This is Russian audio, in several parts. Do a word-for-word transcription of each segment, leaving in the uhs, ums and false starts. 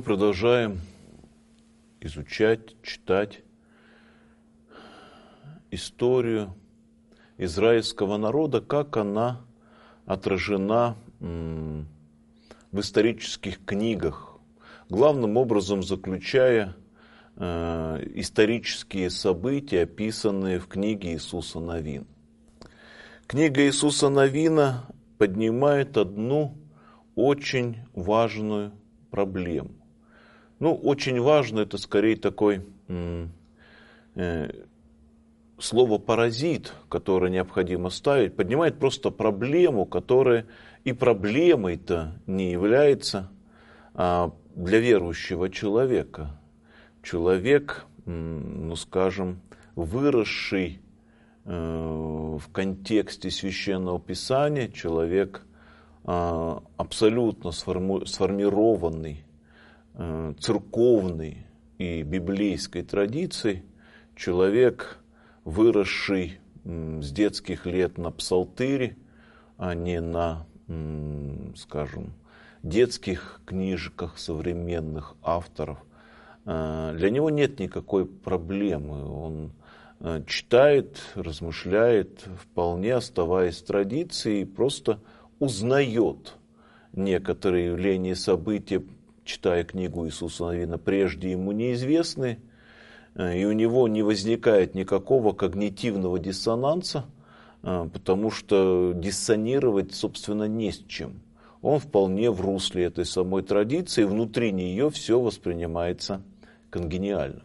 продолжаем изучать, читать историю израильского народа, как она отражена в исторических книгах, главным образом заключая э, исторические события, описанные в книге Иисуса Навина. Книга Иисуса Навина поднимает одну очень важную проблему. Ну, очень важно, это скорее такой э, э, слово «паразит», которое необходимо ставить, поднимает просто проблему, которая и проблемой-то не является а для верующего человека. Человек, ну скажем, выросший э, в контексте Священного Писания, человек э, абсолютно сформу, сформированный э, церковной и библейской традицией, человек, выросший э, с детских лет на псалтыре, а не на, э, скажем, детских книжках современных авторов, для него нет никакой проблемы. Он читает, размышляет, вполне оставаясь в традиции, и просто узнает некоторые явления и события, читая книгу Иисуса Навина, прежде ему неизвестны, и у него не возникает никакого когнитивного диссонанса, потому что диссонировать, собственно, не с чем. Он вполне в русле этой самой традиции, внутри нее все воспринимается конгениально.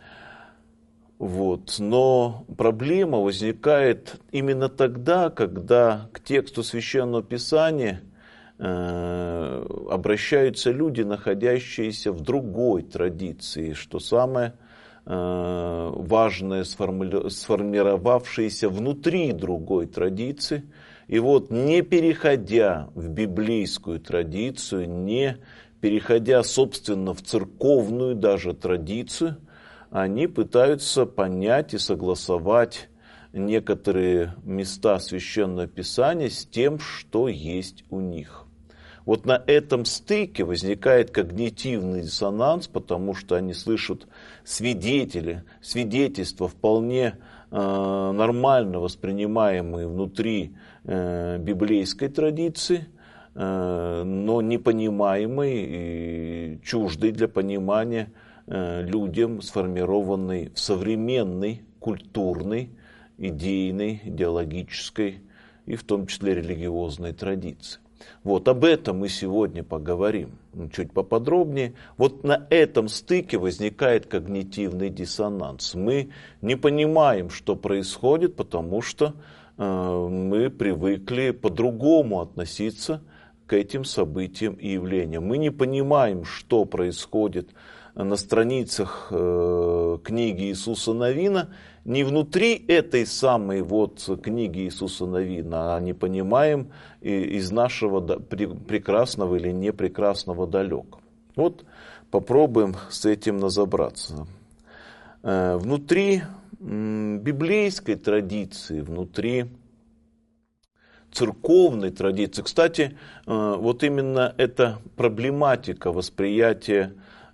Вот. Но проблема возникает именно тогда, когда к тексту Священного Писания э, обращаются люди, находящиеся в другой традиции, что самое э, важное, сформи- сформировавшиеся внутри другой традиции. И вот, не переходя в библейскую традицию, не переходя, собственно, в церковную даже традицию, они пытаются понять и согласовать некоторые места Священного Писания с тем, что есть у них. Вот на этом стыке возникает когнитивный диссонанс, потому что они слышат свидетели, свидетельства вполне э, нормально воспринимаемые внутри э, библейской традиции, э, но непонимаемые и чуждые для понимания э, людям, сформированной в современной культурной, идейной, идеологической и в том числе религиозной традиции. Вот об этом мы сегодня поговорим чуть поподробнее. Вот на этом стыке возникает когнитивный диссонанс. Мы не понимаем, что происходит, потому что э, мы привыкли по-другому относиться к этим событиям и явлениям. Мы не понимаем, что происходит на страницах э, книги Иисуса Навина, не внутри этой самой вот книги Иисуса Навина, а не понимаем из нашего прекрасного или непрекрасного далека. Вот попробуем с этим разобраться. Внутри библейской традиции, внутри церковной традиции, кстати, вот именно эта проблематика восприятия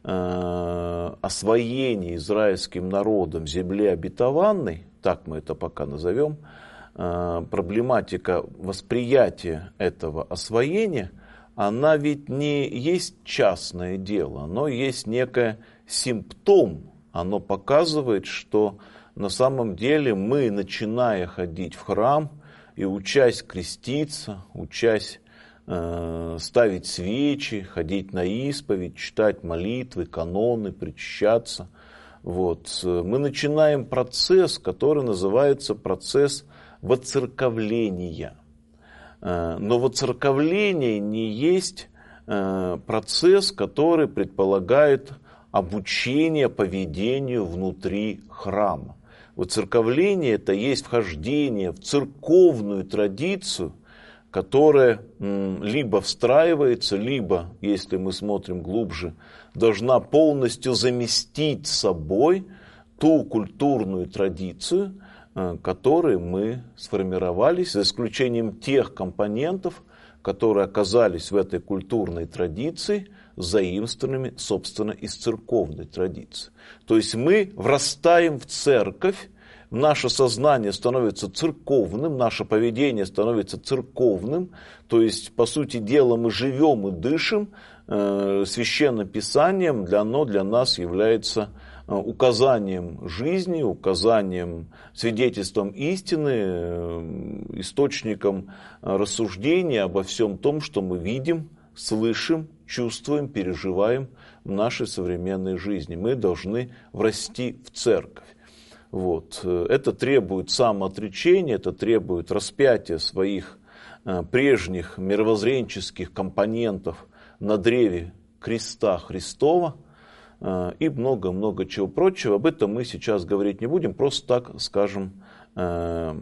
освоение израильским народом земли обетованной, так мы это пока назовем, проблематика восприятия этого освоения, она ведь не есть частное дело, оно есть некий симптом, оно показывает, что на самом деле мы, начиная ходить в храм и учась креститься, учась ставить свечи, ходить на исповедь, читать молитвы, каноны, причащаться. Вот. Мы начинаем процесс, который называется процесс воцерковления. Но воцерковление не есть процесс, который предполагает обучение поведению внутри храма. Воцерковление – это есть вхождение в церковную традицию, которая либо встраивается, либо, если мы смотрим глубже, должна полностью заместить собой ту культурную традицию, которой мы сформировались, за исключением тех компонентов, которые оказались в этой культурной традиции, заимствованными, собственно, из церковной традиции. То есть мы врастаем в церковь, наше сознание становится церковным, наше поведение становится церковным, то есть, по сути дела, мы живем и дышим э, священным писанием, для, оно для нас является э, указанием жизни, указанием, свидетельством истины, э, источником э, рассуждения обо всем том, что мы видим, слышим, чувствуем, переживаем в нашей современной жизни. Мы должны врасти в церковь. Вот. Это требует самоотречения, это требует распятия своих прежних мировоззренческих компонентов на древе креста Христова и много-много чего прочего. Об этом мы сейчас говорить не будем, просто так скажем к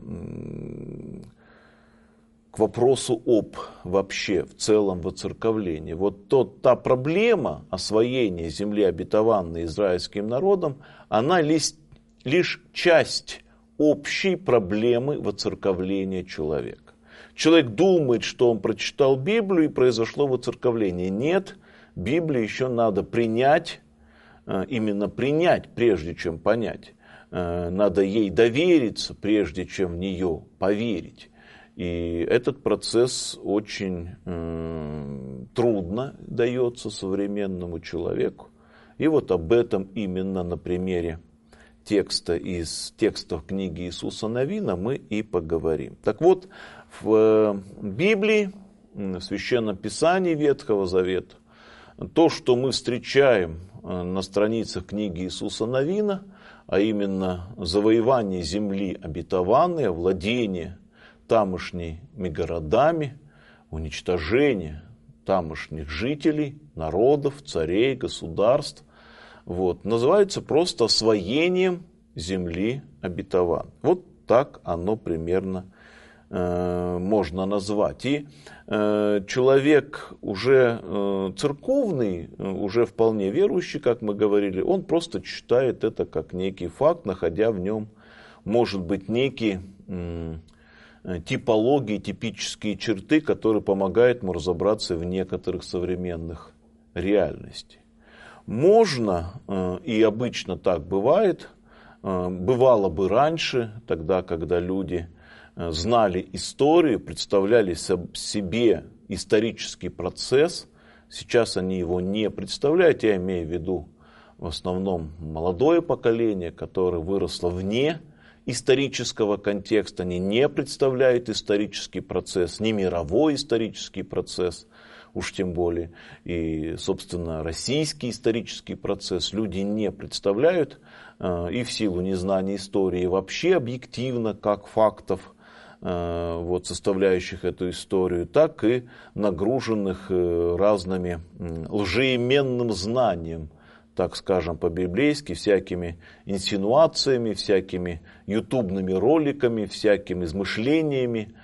вопросу об вообще в целом воцерковлении. Вот тот, та проблема освоения земли обетованной израильским народом, она лишь лишь часть общей проблемы воцерковления человека. Человек думает, что он прочитал Библию и произошло воцерковление. Нет, Библию еще надо принять, именно принять, прежде чем понять. Надо ей довериться, прежде чем в нее поверить. И этот процесс очень э, трудно дается современному человеку. И вот об этом именно на примере текста из текстов книги Иисуса Навина мы и поговорим. Так вот, в Библии, в Священном Писании Ветхого Завета, то, что мы встречаем на страницах книги Иисуса Навина, а именно завоевание земли обетованной, овладение тамошними городами, уничтожение тамошних жителей, народов, царей, государств, вот, называется просто освоением земли обетованной. Вот так оно примерно э, можно назвать. И э, человек уже э, церковный, уже вполне верующий, как мы говорили, он просто читает это как некий факт, находя в нем, может быть, некие э, типологии, типические черты, которые помогают ему разобраться в некоторых современных реальностях. Можно, и обычно так бывает, бывало бы раньше, тогда, когда люди знали историю, представляли себе исторический процесс, сейчас они его не представляют, я имею в виду в основном молодое поколение, которое выросло вне исторического контекста, они не представляют исторический процесс, не мировой исторический процесс, уж тем более, и, собственно, российский исторический процесс люди не представляют, и в силу незнания истории вообще объективно, как фактов, вот, составляющих эту историю, так и нагруженных разными лжеименным знанием, так скажем по-библейски, всякими инсинуациями, всякими ютубными роликами, всякими измышлениями,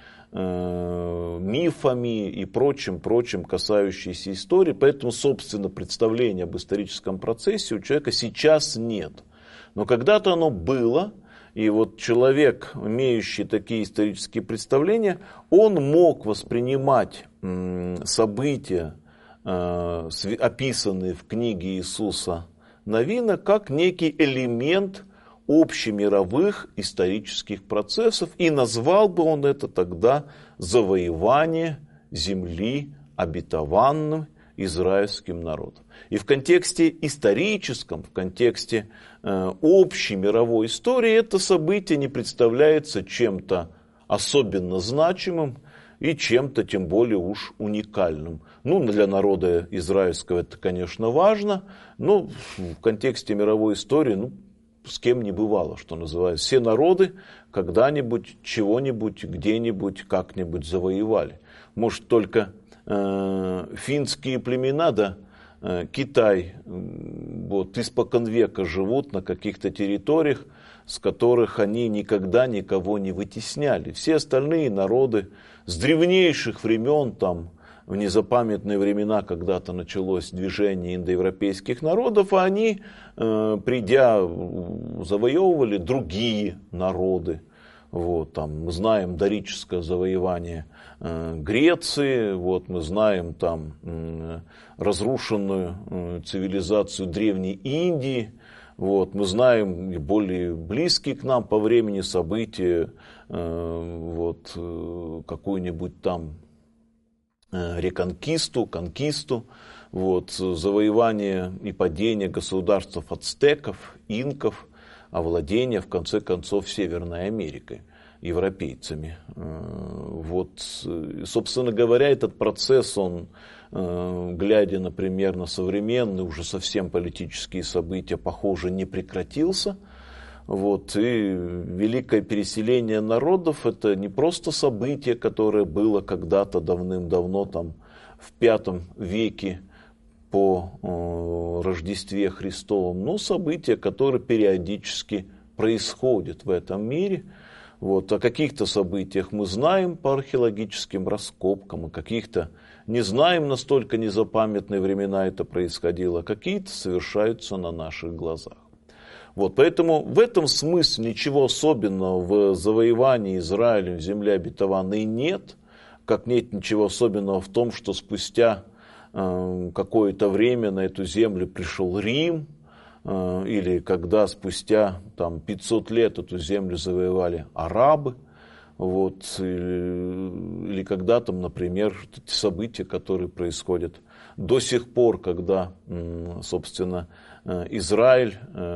мифами и прочим, прочим, касающимся истории. Поэтому, собственно, представления об историческом процессе у человека сейчас нет. Но когда-то оно было, и вот человек, имеющий такие исторические представления, он мог воспринимать события, описанные в книге Иисуса Навина, как некий элемент общемировых исторических процессов, и назвал бы он это тогда завоевание земли обетованным израильским народом. И в контексте историческом, в контексте э, общей мировой истории это событие не представляется чем-то особенно значимым и чем-то тем более уж уникальным. Ну, для народа израильского это, конечно, важно, но в контексте мировой истории, ну, с кем не бывало, что называется. Все народы когда-нибудь, чего-нибудь, где-нибудь, как-нибудь завоевали. Может, только э, финские племена, да, э, Китай, вот, испокон века живут на каких-то территориях, с которых они никогда никого не вытесняли. Все остальные народы с древнейших времен, там, в незапамятные времена когда-то началось движение индоевропейских народов, а они, э, придя, завоевывали другие народы. Вот, там, мы знаем дорическое завоевание э, Греции, вот, мы знаем там, э, разрушенную э, цивилизацию Древней Индии. Вот, мы знаем более близкие к нам по времени события, э, вот, э, какую-нибудь там э, реконкисту, конкисту, вот, завоевание и падение государств ацтеков, инков, овладение, в конце концов, Северной Америкой европейцами. Вот, собственно говоря, этот процесс, он, глядя, например, на современные, уже совсем политические события, похоже, не прекратился. Вот, и великое переселение народов – это не просто событие, которое было когда-то давным-давно, там, в пятом веке, по э, Рождестве Христовом, но события, которые периодически происходят в этом мире. Вот. О каких-то событиях мы знаем по археологическим раскопкам, о каких-то не знаем, настолько незапамятные времена это происходило, а какие-то совершаются на наших глазах. Вот. Поэтому в этом смысле ничего особенного в завоевании Израилем земли обетованной нет, как нет ничего особенного в том, что спустя какое-то время на эту землю пришел Рим, или когда спустя там, пятьсот лет эту землю завоевали арабы, вот, или, или когда там, например, события, которые происходят до сих пор, когда, собственно, Израиль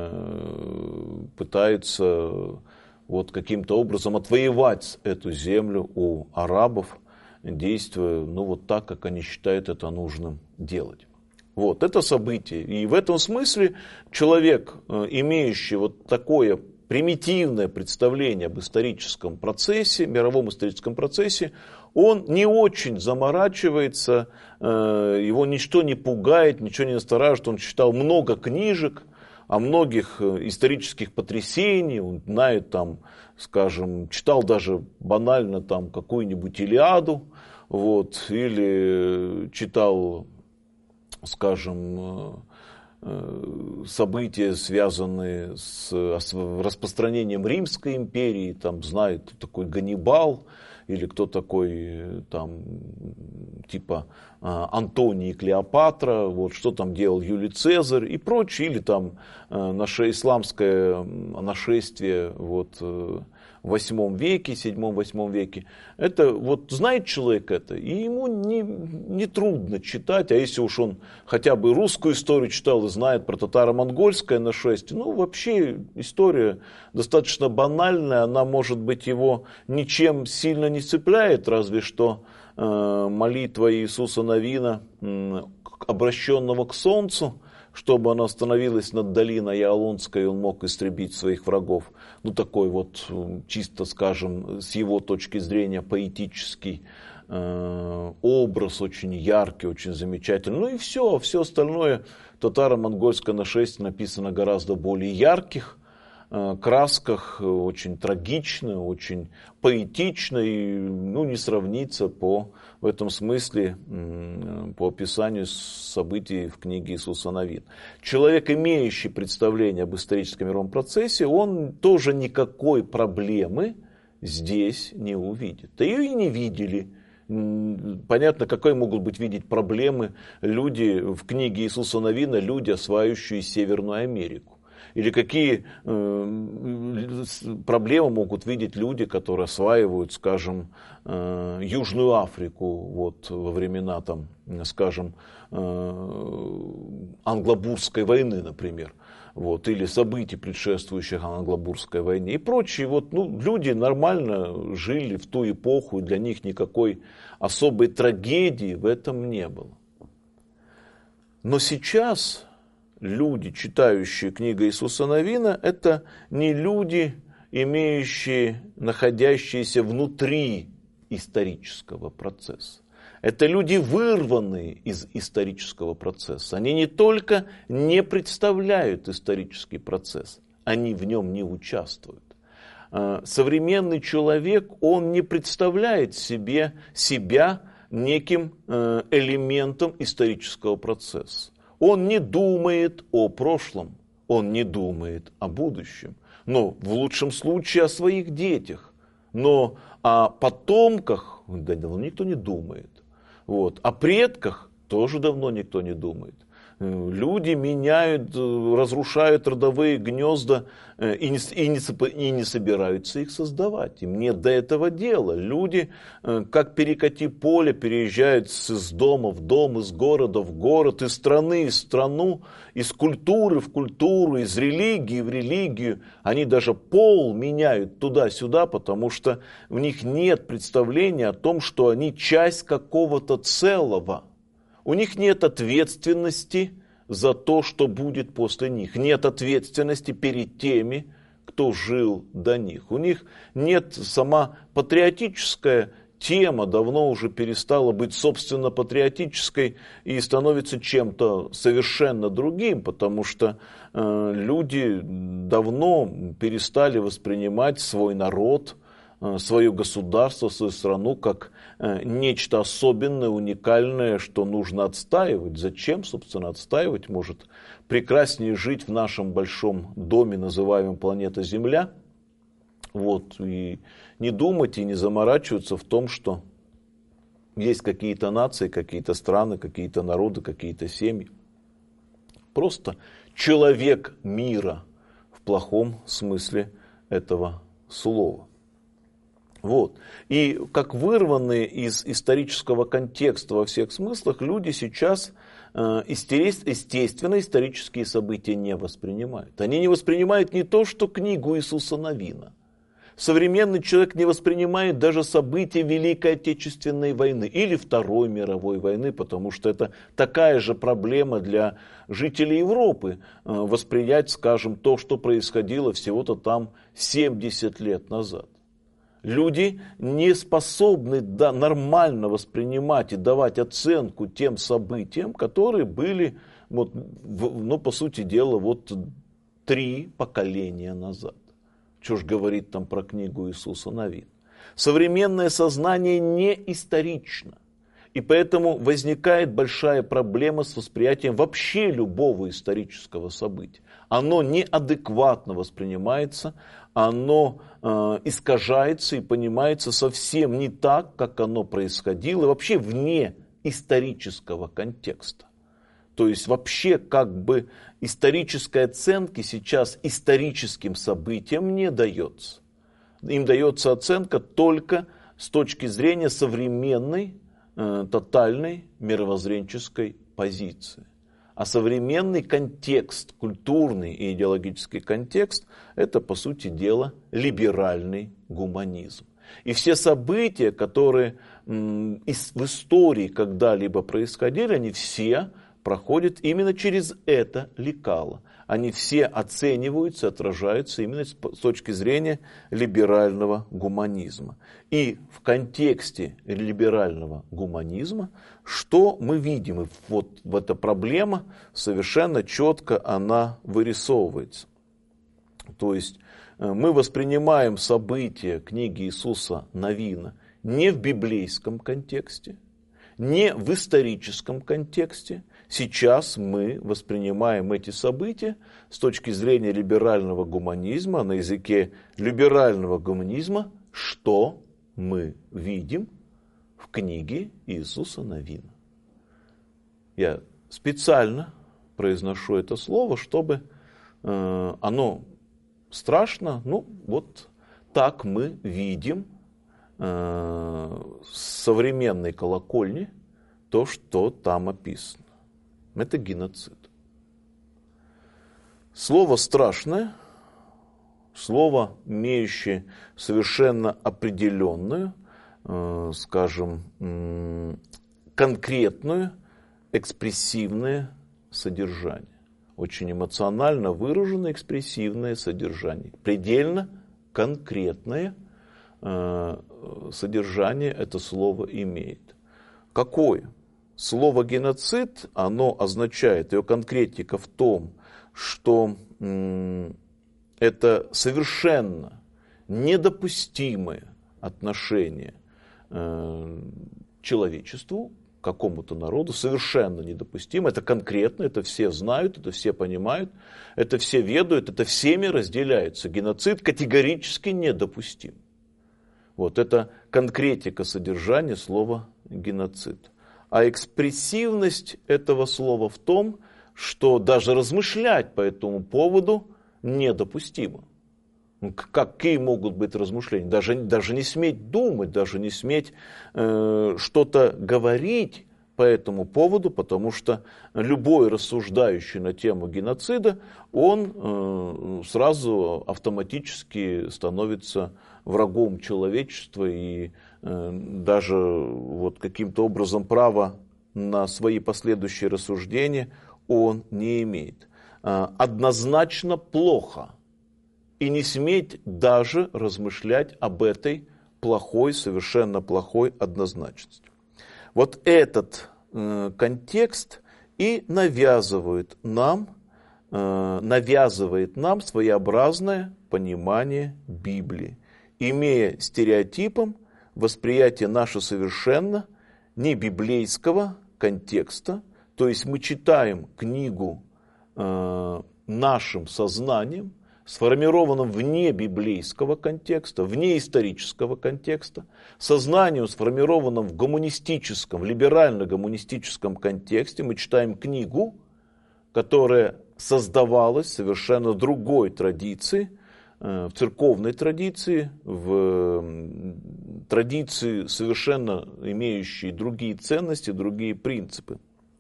пытается вот, каким-то образом отвоевать эту землю у арабов, действуя, ну, вот так, как они считают это нужным делать. Вот, это событие. И в этом смысле человек, имеющий вот такое примитивное представление об историческом процессе, мировом историческом процессе, он не очень заморачивается, его ничто не пугает, ничего не настораживает. Он читал много книжек о многих исторических потрясениях, он знает там, скажем, читал даже банально там какую-нибудь Илиаду, вот, или читал, скажем, события, связанные с распространением Римской империи, там знает, кто такой Ганнибал, или кто такой там типа Антоний и Клеопатра, вот, что там делал Юлий Цезарь и прочее, или там наше исламское нашествие вот, в восьмом веке, седьмом-восьмом веке. Это вот знает человек это, и ему не, не трудно читать, а если уж он хотя бы русскую историю читал и знает про татаро-монгольское нашествие, ну вообще история достаточно банальная, она может быть его ничем сильно не цепляет, разве что э, молитва Иисуса Навина, э, обращенного к солнцу, чтобы она остановилась над долиной Иолонской, и он мог истребить своих врагов. Ну, такой вот, чисто скажем, с его точки зрения, поэтический э, образ, очень яркий, очень замечательный. Ну и все, все остальное татаро-монгольское нашествие написано гораздо более ярких э, красках, очень трагично, очень поэтично, и ну, не сравнится по, в этом смысле э, по описанию событий в книге Иисуса Навина. Человек, имеющий представление об историческом мировом процессе, он тоже никакой проблемы здесь не увидит. Да ее и не видели. Понятно, какие могут быть видеть проблемы люди в книге Иисуса Навина, люди, осваивающие Северную Америку. Или какие э, проблемы могут видеть люди, которые осваивают, скажем, э, Южную Африку вот, во времена, там, скажем, э, Англобурской войны, например. Вот, или событий, предшествующих Англобурской войне и прочие. Вот, ну, люди нормально жили в ту эпоху, и для них никакой особой трагедии в этом не было. Но сейчас люди, читающие книгу Иисуса Навина, это не люди, имеющие, находящиеся внутри исторического процесса. Это люди, вырванные из исторического процесса. Они не только не представляют исторический процесс, они в нем не участвуют. Современный человек, он не представляет себе, себя неким элементом исторического процесса. Он не думает о прошлом, он не думает о будущем, но в лучшем случае о своих детях. Но о потомках да, давно никто не думает. Вот. О предках тоже давно никто не думает. Люди меняют, разрушают родовые гнезда и не, и, не, и не собираются их создавать. Им нет до этого дела. Люди, как перекати поле, переезжают из дома в дом, из города в город, из страны в страну, из культуры в культуру, из религии в религию. Они даже пол меняют туда-сюда, потому что у них нет представления о том, что они часть какого-то целого. У них нет ответственности за то, что будет после них. Нет ответственности перед теми, кто жил до них. У них нет сама патриотическая тема, давно уже перестала быть собственно патриотической и становится чем-то совершенно другим, потому что э, люди давно перестали воспринимать свой народ, свое государство, свою страну как нечто особенное, уникальное, что нужно отстаивать. Зачем, собственно, отстаивать? Может, прекраснее жить в нашем большом доме, называемом планета Земля, вот, и не думать и не заморачиваться в том, что есть какие-то нации, какие-то страны, какие-то народы, какие-то семьи. Просто человек мира в плохом смысле этого слова. Вот. И как вырванные из исторического контекста во всех смыслах, люди сейчас э, естественно исторические события не воспринимают. Они не воспринимают не то, что книгу Иисуса Навина. Современный человек не воспринимает даже события Великой Отечественной войны или Второй мировой войны, потому что это такая же проблема для жителей Европы, э, воспринять, скажем, то, что происходило всего-то там семьдесят лет назад. Люди не способны да, нормально воспринимать и давать оценку тем событиям, которые были, вот, в, ну, по сути дела, вот три поколения назад. Что ж говорит там про книгу Иисуса Навина. Современное сознание не исторично. И поэтому возникает большая проблема с восприятием вообще любого исторического события. Оно неадекватно воспринимается, оно э, искажается и понимается совсем не так, как оно происходило, вообще вне исторического контекста. То есть вообще как бы исторической оценки сейчас историческим событиям не дается. Им дается оценка только с точки зрения современной, э, тотальной мировоззренческой позиции. А современный контекст, культурный и идеологический контекст, это, по сути дела, либеральный гуманизм. И все события, которые м, в истории когда-либо происходили, они все проходят именно через это лекало. Они все оцениваются, отражаются именно с точки зрения либерального гуманизма. И в контексте либерального гуманизма, что мы видим? И вот эта проблема совершенно четко она вырисовывается. То есть мы воспринимаем события книги Иисуса Навина не в библейском контексте, не в историческом контексте. Сейчас мы воспринимаем эти события с точки зрения либерального гуманизма, на языке либерального гуманизма, что мы видим в книге Иисуса Навина. Я специально произношу это слово, чтобы э, оно страшно, ну вот так мы видим э, с современной колокольни то, что там описано. Это геноцид. Слово страшное, слово, имеющее совершенно определенную, э, скажем, э, конкретную, экспрессивное содержание. Очень эмоционально выраженное экспрессивное содержание. Предельно конкретное э, содержание это слово имеет. Какое? Слово геноцид, оно означает, ее конкретика в том, что м, это совершенно недопустимое отношение э, человечеству, какому-то народу, совершенно недопустимо. Это конкретно, это все знают, это все понимают, это все ведают, это всеми разделяется. Геноцид категорически недопустим. Вот это конкретика содержания слова геноцид. А экспрессивность этого слова в том, что даже размышлять по этому поводу недопустимо. Какие могут быть размышления? Даже, даже не сметь думать, даже не сметь э, что-то говорить по этому поводу, потому что любой рассуждающий на тему геноцида, он э, сразу автоматически становится врагом человечества и э, даже вот каким-то образом права на свои последующие рассуждения он не имеет. Э, однозначно плохо. И не сметь даже размышлять об этой плохой, совершенно плохой однозначности. Вот этот э, контекст и навязывает нам, э, навязывает нам своеобразное понимание Библии, имея стереотипом восприятие наше совершенно не библейского контекста, то есть мы читаем книгу э, нашим сознанием, сформированном вне библейского контекста, вне исторического контекста, сознанием, сформированном в гуманистическом, в либерально-гуманистическом контексте. Мы читаем книгу, которая создавалась в совершенно другой традиции, в церковной традиции, в традиции, совершенно имеющей другие ценности, другие принципы.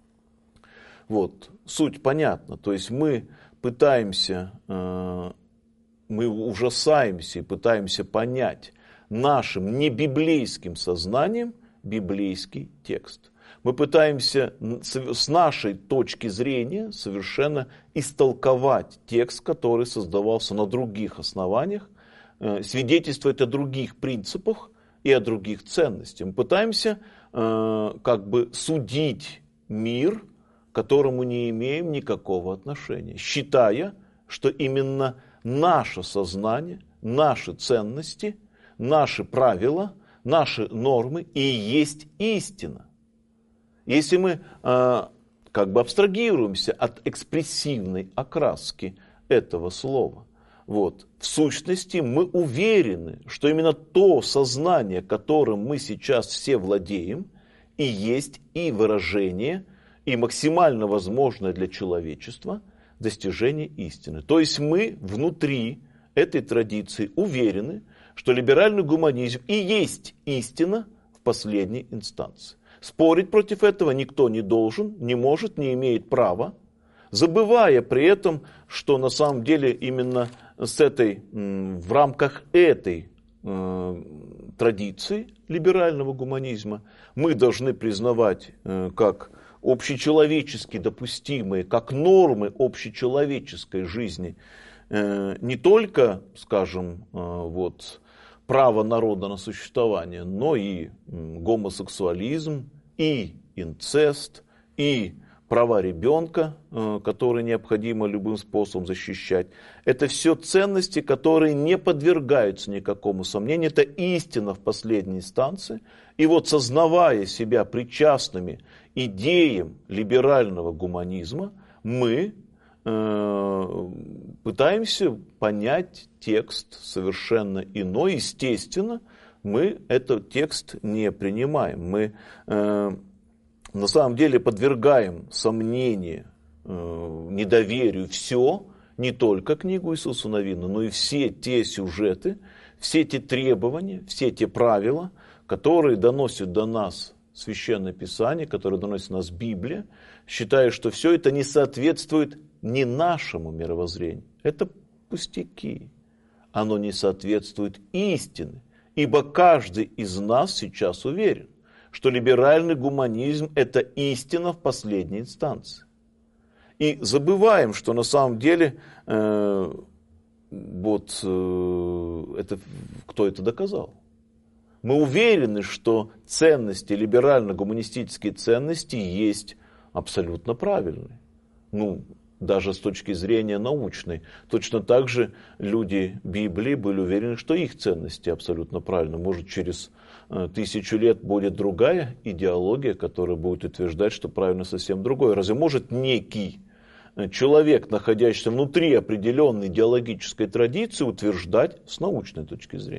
Вот, суть понятна. То есть мы пытаемся, мы ужасаемся и пытаемся понять нашим небиблейским сознанием библейский текст. Мы пытаемся с нашей точки зрения совершенно истолковать текст, который создавался на других основаниях, свидетельствует о других принципах и о других ценностях. Мы пытаемся как бы судить мир, к которому не имеем никакого отношения, считая, что именно наше сознание, наши ценности, наши правила, наши нормы и есть истина. Если мы э, как бы абстрагируемся от экспрессивной окраски этого слова, вот, в сущности мы уверены, что именно то сознание, которым мы сейчас все владеем, и есть и выражение, и максимально возможное для человечества достижение истины. То есть мы внутри этой традиции уверены, что либеральный гуманизм и есть истина в последней инстанции. Спорить против этого никто не должен, не может, не имеет права, забывая при этом, что на самом деле именно с этой, в рамках этой э, традиции либерального гуманизма мы должны признавать э, как общечеловечески допустимые, как нормы общечеловеческой жизни, э, не только, скажем, э, вот, право народа на существование, но и гомосексуализм, и инцест, и права ребенка, которые необходимо любым способом защищать. Это все ценности, которые не подвергаются никакому сомнению. Это истина в последней инстанции. И вот, сознавая себя причастными идеям либерального гуманизма, мы э, пытаемся понять текст совершенно иной. Естественно, мы этот текст не принимаем. Мы э, на самом деле подвергаем сомнению, э, недоверию все, не только книгу Иисуса Навина, но и все те сюжеты, все те требования, все те правила, которые доносят до нас Священное Писание, которые доносит до нас Библия, считая, что все это не соответствует не нашему мировоззрению. Это пустяки. Оно не соответствует истине. Ибо каждый из нас сейчас уверен, что либеральный гуманизм – это истина в последней инстанции. И забываем, что на самом деле, э, вот, э, это, кто это доказал? Мы уверены, что ценности, либерально-гуманистические ценности есть абсолютно правильные. Ну, даже с точки зрения научной. Точно так же люди Библии были уверены, что их ценности абсолютно правильны. Может, через э, тысячу лет будет другая идеология, которая будет утверждать, что правильно совсем другое. Разве может некий человек, находящийся внутри определенной идеологической традиции, утверждать с научной точки зрения,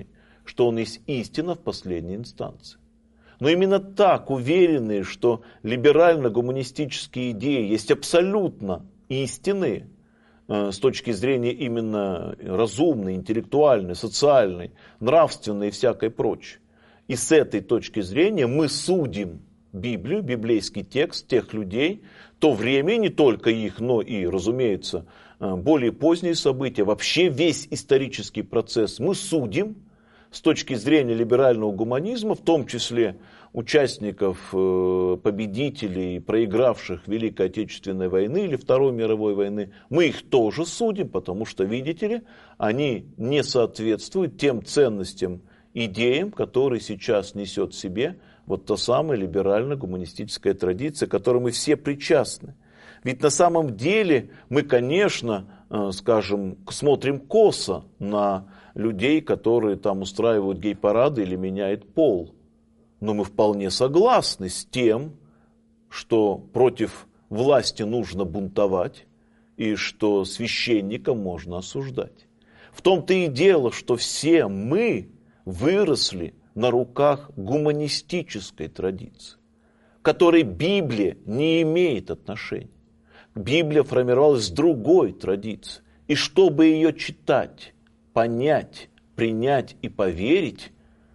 что он есть истина в последней инстанции. Но именно так уверенные, что либерально-гуманистические идеи есть абсолютно истинные, с точки зрения именно разумной, интеллектуальной, социальной, нравственной и всякой прочей. И с этой точки зрения мы судим Библию, библейский текст тех людей, то время, не только их, но и, разумеется, более поздние события, вообще весь исторический процесс мы судим с точки зрения либерального гуманизма, в том числе участников, победителей, проигравших Великой Отечественной войны или Второй мировой войны, мы их тоже судим, потому что, видите ли, они не соответствуют тем ценностям, идеям, которые сейчас несет в себе вот та самая либерально-гуманистическая традиция, к которой мы все причастны. Ведь на самом деле мы, конечно, скажем, смотрим косо на людей, которые там устраивают гей-парады или меняют пол. Но мы вполне согласны с тем, что против власти нужно бунтовать и что священника можно осуждать. В том-то и дело, что все мы выросли на руках гуманистической традиции, к которой Библия не имеет отношения. Библия формировалась с другой традиции. И чтобы ее читать, понять, принять и поверить,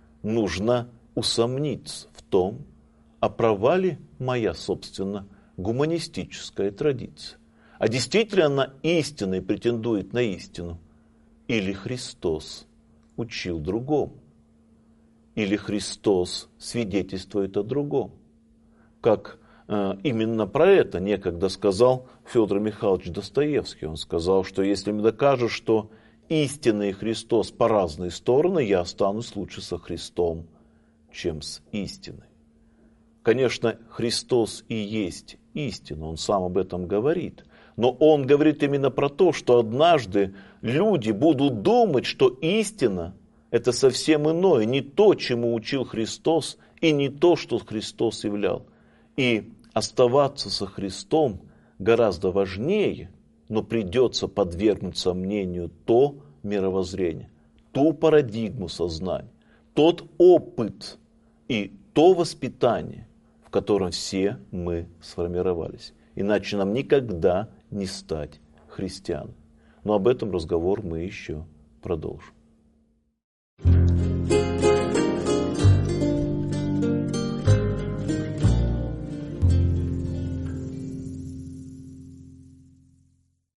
нужно усомниться в том, а права ли моя, собственно, гуманистическая традиция. А действительно она истинной претендует на истину? Или Христос учил другому? Или Христос свидетельствует о другом? Как э, именно про это некогда сказал Федор Михайлович Достоевский. Он сказал, что если мне докажут, что истина и Христос по разные стороны, я останусь лучше со Христом, чем с истиной. Конечно, Христос и есть истина, Он сам об этом говорит. Но Он говорит именно про то, что однажды люди будут думать, что истина – это совсем иное, не то, чему учил Христос, и не то, что Христос являл. И оставаться со Христом гораздо важнее, но придется подвергнуть сомнению то мировоззрение, ту парадигму сознания, тот опыт и то воспитание, в котором все мы сформировались. Иначе нам никогда не стать христианами. Но об этом разговор мы еще продолжим.